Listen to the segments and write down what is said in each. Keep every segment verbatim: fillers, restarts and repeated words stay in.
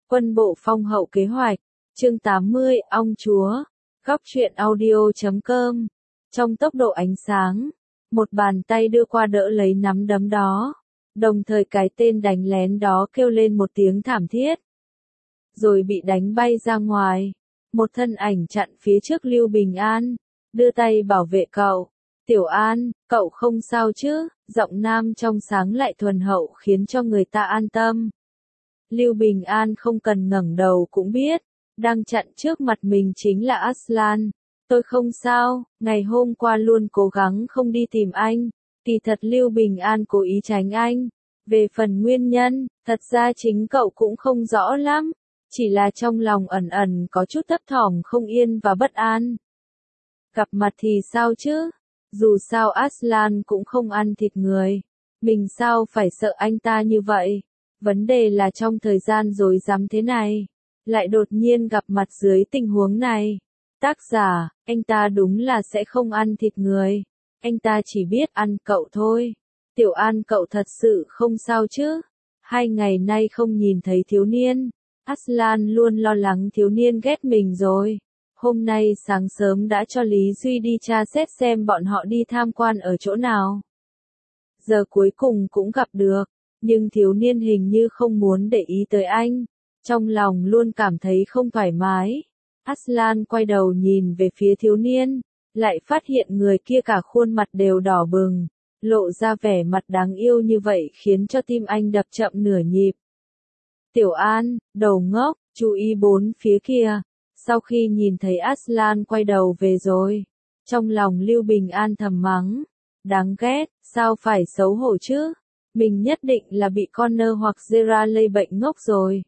Quân bộ phong hậu kế hoạch, chương tám mươi, ong chúa, góc truyện audio chấm com. Trong tốc độ ánh sáng, một bàn tay đưa qua đỡ lấy nắm đấm đó, đồng thời cái tên đánh lén đó kêu lên một tiếng thảm thiết, rồi bị đánh bay ra ngoài. Một thân ảnh chặn phía trước Lưu Bình An, đưa tay bảo vệ cậu. Tiểu An, cậu không sao chứ? Giọng nam trong sáng lại thuần hậu khiến cho người ta an tâm. Lưu Bình An không cần ngẩng đầu cũng biết, đang chặn trước mặt mình chính là Aslan. Tôi không sao, ngày hôm qua luôn cố gắng không đi tìm anh. Kỳ thật Lưu Bình An cố ý tránh anh. Về phần nguyên nhân, thật ra chính cậu cũng không rõ lắm. Chỉ là trong lòng ẩn ẩn có chút thấp thỏm không yên và bất an. Gặp mặt thì sao chứ? Dù sao Aslan cũng không ăn thịt người. Mình sao phải sợ anh ta như vậy? Vấn đề là trong thời gian rối rắm thế này, lại đột nhiên gặp mặt dưới tình huống này. Tác giả, anh ta đúng là sẽ không ăn thịt người. Anh ta chỉ biết ăn cậu thôi. Tiểu An, cậu thật sự không sao chứ? Hai ngày nay không nhìn thấy thiếu niên. Aslan luôn lo lắng thiếu niên ghét mình rồi. Hôm nay sáng sớm đã cho Lý Duy đi tra xét xem bọn họ đi tham quan ở chỗ nào. Giờ cuối cùng cũng gặp được, nhưng thiếu niên hình như không muốn để ý tới anh. Trong lòng luôn cảm thấy không thoải mái. Aslan quay đầu nhìn về phía thiếu niên, lại phát hiện người kia cả khuôn mặt đều đỏ bừng, lộ ra vẻ mặt đáng yêu như vậy khiến cho tim anh đập chậm nửa nhịp. Tiểu An, đầu ngốc, chú ý bốn phía kia. Sau khi nhìn thấy Aslan quay đầu về rồi, trong lòng Lưu Bình An thầm mắng, đáng ghét, sao phải xấu hổ chứ? Mình nhất định là bị Connor hoặc Zera lây bệnh ngốc rồi.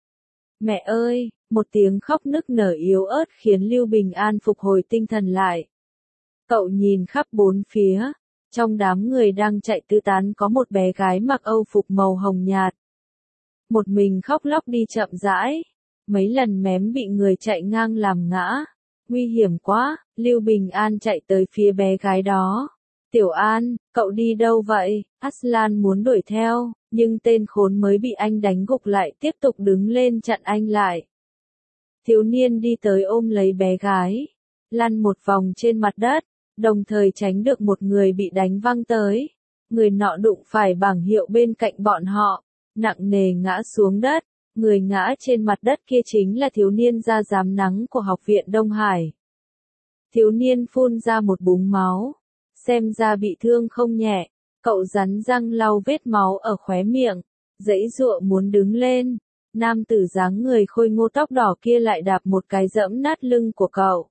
Mẹ ơi, một tiếng khóc nức nở yếu ớt khiến Lưu Bình An phục hồi tinh thần lại. Cậu nhìn khắp bốn phía, trong đám người đang chạy tứ tán có một bé gái mặc âu phục màu hồng nhạt. Một mình khóc lóc đi chậm rãi, mấy lần mém bị người chạy ngang làm ngã. Nguy hiểm quá, Lưu Bình An chạy tới phía bé gái đó. Tiểu An, cậu đi đâu vậy? Aslan muốn đuổi theo, nhưng tên khốn mới bị anh đánh gục lại tiếp tục đứng lên chặn anh lại. Thiếu niên đi tới ôm lấy bé gái, lăn một vòng trên mặt đất, đồng thời tránh được một người bị đánh văng tới. Người nọ đụng phải bảng hiệu bên cạnh bọn họ, nặng nề ngã xuống đất. Người ngã trên mặt đất kia chính là thiếu niên da rám nắng của học viện Đông Hải. Thiếu niên phun ra một búng máu, xem ra bị thương không nhẹ. Cậu rắn răng lau vết máu ở khóe miệng, giãy giụa muốn đứng lên. Nam tử dáng người khôi ngô tóc đỏ kia lại đạp một cái dẫm nát lưng của cậu.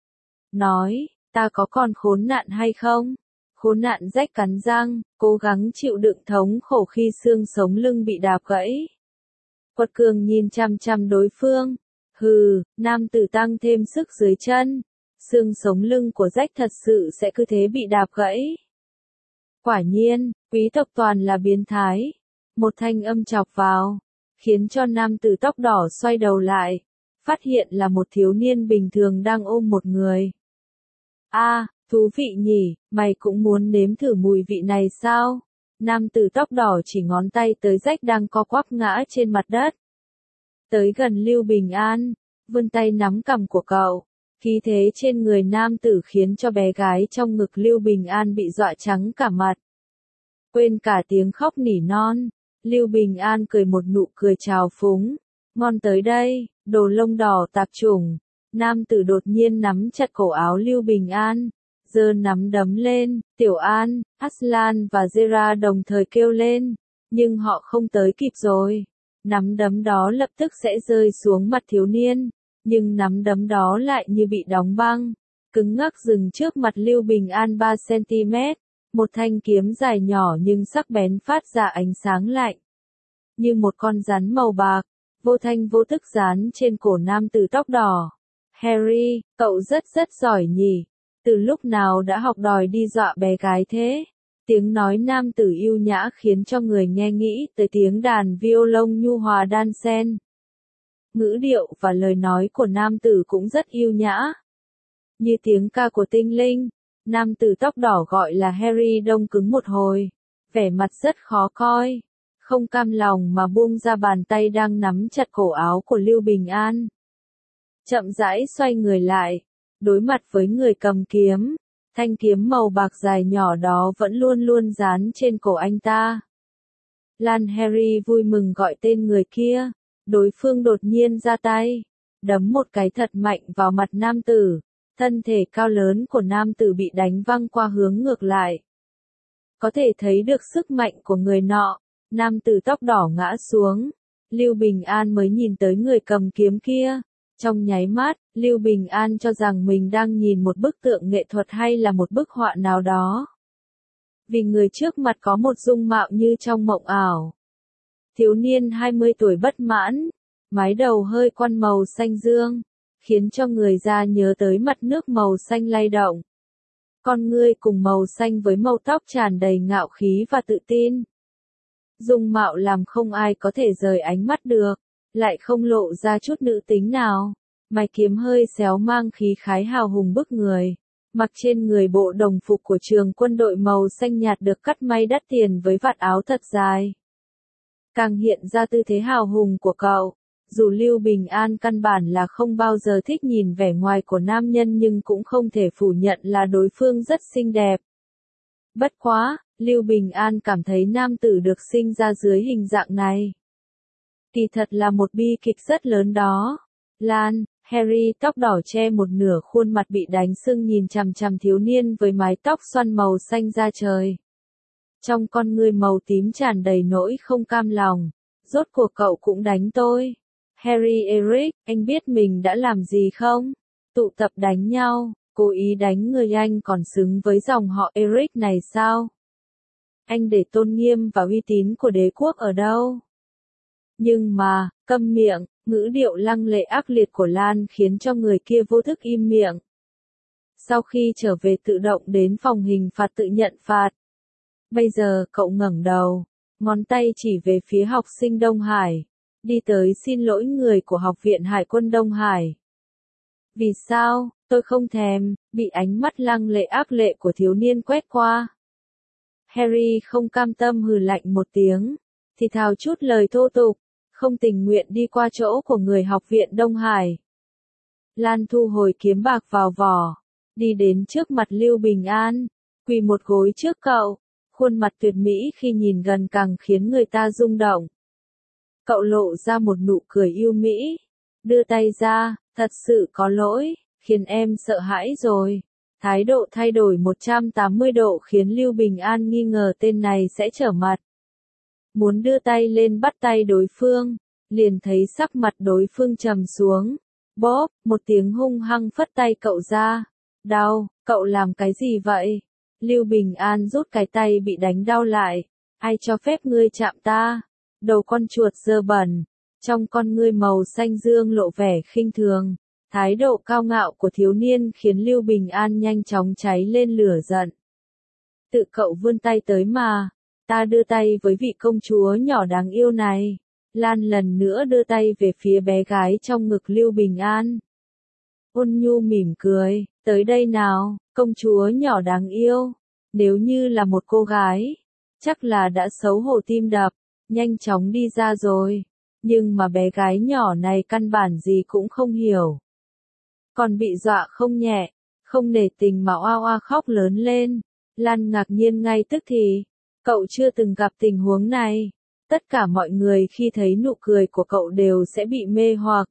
Nói, ta có còn khốn nạn hay không? Khốn nạn rách cắn răng, cố gắng chịu đựng thống khổ khi xương sống lưng bị đạp gãy. Quật cường nhìn chằm chằm đối phương. Hừ, nam tử tăng thêm sức dưới chân. Xương sống lưng của rách thật sự sẽ cứ thế bị đạp gãy. Quả nhiên, quý tộc toàn là biến thái. Một thanh âm chọc vào, khiến cho nam tử tóc đỏ xoay đầu lại, phát hiện là một thiếu niên bình thường đang ôm một người. A, à, thú vị nhỉ, mày cũng muốn nếm thử mùi vị này sao? Nam tử tóc đỏ chỉ ngón tay tới rách đang co quắp ngã trên mặt đất. Tới gần Lưu Bình An, vươn tay nắm cằm của cậu. Khí thế trên người nam tử khiến cho bé gái trong ngực Lưu Bình An bị dọa trắng cả mặt. Quên cả tiếng khóc nỉ non, Lưu Bình An cười một nụ cười trào phúng. Ngon tới đây, đồ lông đỏ tạp chủng. Nam tử đột nhiên nắm chặt cổ áo Lưu Bình An, giơ nắm đấm lên. Tiểu An, Aslan và Zera đồng thời kêu lên, nhưng họ không tới kịp rồi. Nắm đấm đó lập tức sẽ rơi xuống mặt thiếu niên, nhưng nắm đấm đó lại như bị đóng băng, cứng ngắc dừng trước mặt Lưu Bình An ba xăng-ti-mét. Một thanh kiếm dài nhỏ nhưng sắc bén phát ra ánh sáng lạnh, như một con rắn màu bạc, vô thanh vô tức dán trên cổ nam tử tóc đỏ. Harry, cậu rất rất giỏi nhỉ, từ lúc nào đã học đòi đi dọa bé gái thế? Tiếng nói nam tử yêu nhã khiến cho người nghe nghĩ tới tiếng đàn violon nhu hòa đan xen. Ngữ điệu và lời nói của nam tử cũng rất yêu nhã, như tiếng ca của tinh linh. Nam tử tóc đỏ gọi là Harry đông cứng một hồi, vẻ mặt rất khó coi. không cam lòng mà buông ra bàn tay đang nắm chặt cổ áo của Lưu Bình An. Chậm rãi xoay người lại, đối mặt với người cầm kiếm, thanh kiếm màu bạc dài nhỏ đó vẫn luôn luôn dán trên cổ anh ta. Lan Harry vui mừng gọi tên người kia, đối phương đột nhiên ra tay, đấm một cái thật mạnh vào mặt nam tử, thân thể cao lớn của nam tử bị đánh văng qua hướng ngược lại. Có thể thấy được sức mạnh của người nọ, nam tử tóc đỏ ngã xuống, Lưu Bình An mới nhìn tới người cầm kiếm kia. Trong nháy mắt, Lưu Bình An cho rằng mình đang nhìn một bức tượng nghệ thuật hay là một bức họa nào đó. Vì người trước mặt có một dung mạo như trong mộng ảo. Thiếu niên hai mươi tuổi bất mãn, mái đầu hơi quăn màu xanh dương, khiến cho người ta nhớ tới mặt nước màu xanh lay động. Con ngươi cùng màu xanh với màu tóc tràn đầy ngạo khí và tự tin. Dung mạo làm không ai có thể rời ánh mắt được, lại không lộ ra chút nữ tính nào. Mái kiếm hơi xéo mang khí khái hào hùng bức người. Mặc trên người bộ đồng phục của trường quân đội màu xanh nhạt được cắt may đắt tiền với vạt áo thật dài. Càng hiện ra tư thế hào hùng của cậu. Dù Lưu Bình An căn bản là không bao giờ thích nhìn vẻ ngoài của nam nhân nhưng cũng không thể phủ nhận là đối phương rất xinh đẹp. Bất quá, Lưu Bình An cảm thấy nam tử được sinh ra dưới hình dạng này. Kỳ thật là một bi kịch rất lớn đó. Lan, Harry tóc đỏ che một nửa khuôn mặt bị đánh sưng nhìn chằm chằm thiếu niên với mái tóc xoăn màu xanh da trời. Trong con ngươi màu tím tràn đầy nỗi không cam lòng. Rốt cuộc cậu cũng đánh tôi. Harry Eric, anh biết mình đã làm gì không? Tụ tập đánh nhau, cố ý đánh người anh còn xứng với dòng họ Eric này sao? Anh để tôn nghiêm và uy tín của đế quốc ở đâu? Nhưng mà, câm miệng, ngữ điệu lăng lệ ác liệt của Lan khiến cho người kia vô thức im miệng. Sau khi trở về tự động đến phòng hình phạt tự nhận phạt. Bây giờ cậu ngẩng đầu, ngón tay chỉ về phía học sinh Đông Hải. Đi tới xin lỗi người của Học viện Hải quân Đông Hải. Vì sao, tôi không thèm, bị ánh mắt lăng lệ ác lệ của thiếu niên quét qua. Harry không cam tâm hừ lạnh một tiếng, thì thào chút lời thô tục, không tình nguyện đi qua chỗ của người Học viện Đông Hải. Lan thu hồi kiếm bạc vào vỏ, đi đến trước mặt Lưu Bình An, quỳ một gối trước cậu, khuôn mặt tuyệt mỹ khi nhìn gần càng khiến người ta rung động. Cậu lộ ra một nụ cười yêu mỹ, đưa tay ra, thật sự có lỗi, khiến em sợ hãi rồi. Thái độ thay đổi một trăm tám mươi độ khiến Lưu Bình An nghi ngờ tên này sẽ trở mặt. Muốn đưa tay lên bắt tay đối phương, liền thấy sắc mặt đối phương trầm xuống. Bóp, một tiếng hung hăng phất tay cậu ra. Đau, cậu làm cái gì vậy? Lưu Bình An rút cái tay bị đánh đau lại. Ai cho phép ngươi chạm ta? Đầu con chuột dơ bẩn, trong con ngươi màu xanh dương lộ vẻ khinh thường. Thái độ cao ngạo của thiếu niên khiến Lưu Bình An nhanh chóng cháy lên lửa giận. Tự cậu vươn tay tới mà, ta đưa tay với vị công chúa nhỏ đáng yêu này. Lan lần nữa đưa tay về phía bé gái trong ngực Lưu Bình An. Ôn nhu mỉm cười, tới đây nào, công chúa nhỏ đáng yêu. Nếu như là một cô gái, chắc là đã xấu hổ tim đập, nhanh chóng đi ra rồi. Nhưng mà bé gái nhỏ này căn bản gì cũng không hiểu. Còn bị dọa không nhẹ, không nể tình mà oa oa khóc lớn lên. Lan ngạc nhiên ngay tức thì, cậu chưa từng gặp tình huống này. Tất cả mọi người khi thấy nụ cười của cậu đều sẽ bị mê hoặc.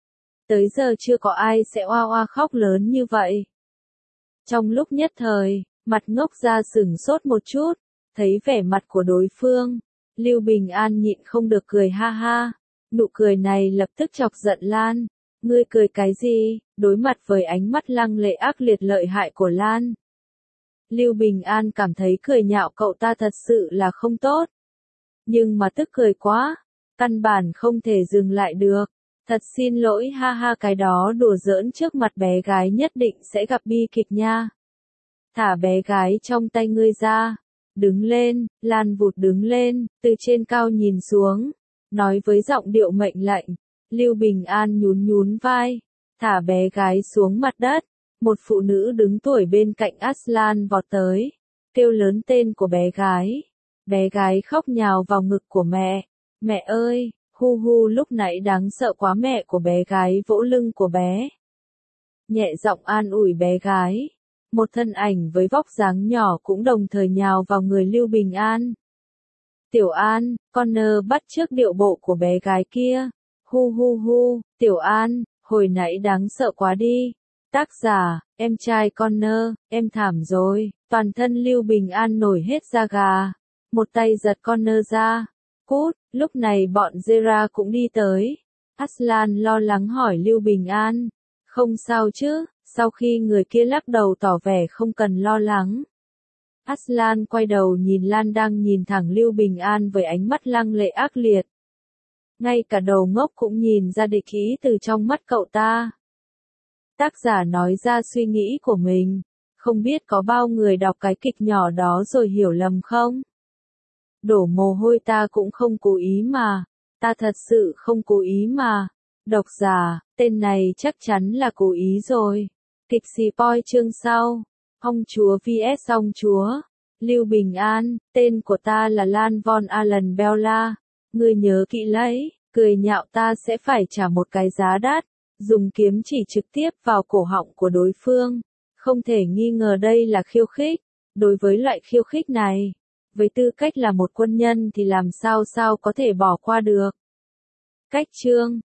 Tới giờ chưa có ai sẽ oa oa khóc lớn như vậy. Trong lúc nhất thời, mặt ngốc ra sửng sốt một chút, thấy vẻ mặt của đối phương, Lưu Bình An nhịn không được cười ha ha. Nụ cười này lập tức chọc giận Lan. Ngươi cười cái gì? Đối mặt với ánh mắt lăng lệ ác liệt lợi hại của Lan. Lưu Bình An cảm thấy cười nhạo cậu ta thật sự là không tốt. Nhưng mà tức cười quá, căn bản không thể dừng lại được. Thật xin lỗi ha ha, cái đó đùa giỡn trước mặt bé gái nhất định sẽ gặp bi kịch nha. Thả bé gái trong tay ngươi ra. Đứng lên, Lan vụt đứng lên, từ trên cao nhìn xuống. Nói với giọng điệu mệnh lệnh. Lưu Bình An nhún nhún vai, thả bé gái xuống mặt đất. Một phụ nữ đứng tuổi bên cạnh Aslan vọt tới, kêu lớn tên của bé gái. Bé gái khóc nhào vào ngực của mẹ. Mẹ ơi, hu hu lúc nãy đáng sợ quá, mẹ của bé gái vỗ lưng của bé. Nhẹ giọng an ủi bé gái. Một thân ảnh với vóc dáng nhỏ cũng đồng thời nhào vào người Lưu Bình An. Tiểu An, Connor bắt chước điệu bộ của bé gái kia. Hu hu hu, Tiểu An, hồi nãy đáng sợ quá đi. Tác giả, em trai Connor, em thảm rồi. Toàn thân Lưu Bình An nổi hết da gà. Một tay giật Connor ra. Cút, lúc này bọn Zera cũng đi tới. Aslan lo lắng hỏi Lưu Bình An. Không sao chứ, sau khi người kia lắc đầu tỏ vẻ không cần lo lắng. Aslan quay đầu nhìn Lan đang nhìn thẳng Lưu Bình An với ánh mắt lăng lệ ác liệt. Ngay cả đầu ngốc cũng nhìn ra địch ý từ trong mắt cậu ta. Tác giả nói ra suy nghĩ của mình. Không biết có bao người đọc cái kịch nhỏ đó rồi hiểu lầm không? Đổ mồ hôi, ta cũng không cố ý mà. Ta thật sự không cố ý mà. Độc giả, tên này chắc chắn là cố ý rồi. Kịch spoil chương sau. Ông chúa vs ông chúa. Lưu Bình An, tên của ta là Lan von Allen Bella. Ngươi nhớ kỹ lấy, cười nhạo ta sẽ phải trả một cái giá đắt. Dùng kiếm chỉ trực tiếp vào cổ họng của đối phương. Không thể nghi ngờ đây là khiêu khích. Đối với loại khiêu khích này, với tư cách là một quân nhân thì làm sao sao có thể bỏ qua được. Cách chương